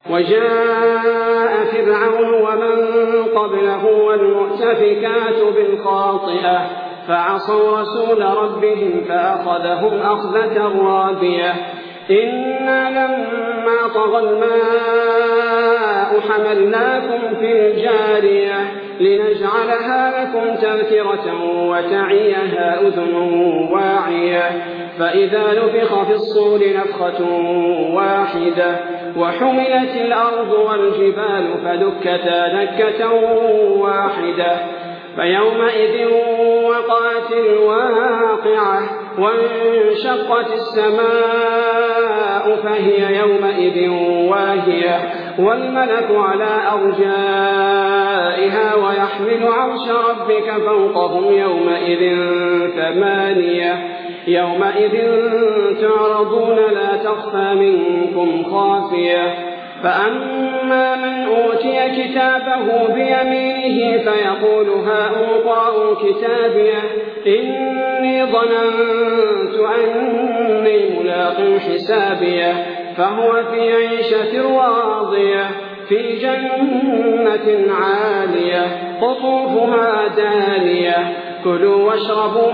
وجاء فرعون ومن قبله والمؤتفكات بالخاطئة فعصوا رسول ربهم فأخذهم أخذة رابية إنا لما طغى الماء حملناكم في الجارية لنجعلها لكم تذكرة وتعيها أذن واعية فإذا نفخ في الصور نفخة واحدة وحملت الأرض والجبال فدكتا دكة واحدة فيومئذ وقعت الواقعة وانشقت السماء فهي يومئذ واهية والملك على أرجائها ويحمل عرش ربك فوقهم يومئذ ثمانية يومئذ تعرضون لا تخفى منكم خافية فأما من أوتي كتابه بيمينه فيقول هاؤم اقرءوا كتابيه إني ظننت أني ملاق حسابيه فهو في عيشة راضية في جنة عالية قطوفها دانية كلوا واشربوا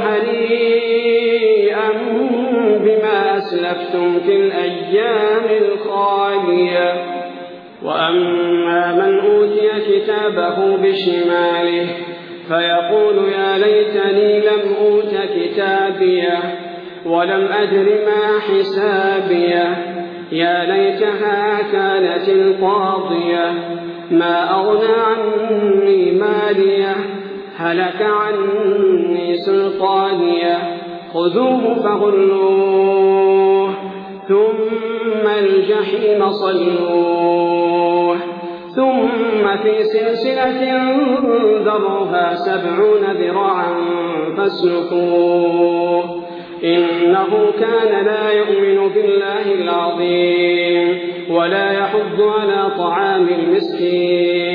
هنيئا بما أسلفتم في الأيام الخالية وأما من أوتي كتابه بشماله فيقول يا ليتني لم أوت كتابيه ولم أدر ما حسابيه يا ليتها كانت القاضية ما أغنى عني ماليه هلك عني سلطانيه خذوه فغلوه ثم الجحيم صلوه ثم في سلسلة ذرعها 70 ذراعا فاسلكوه إنه كان لا يؤمن بالله العظيم ولا يحض على طعام المسكين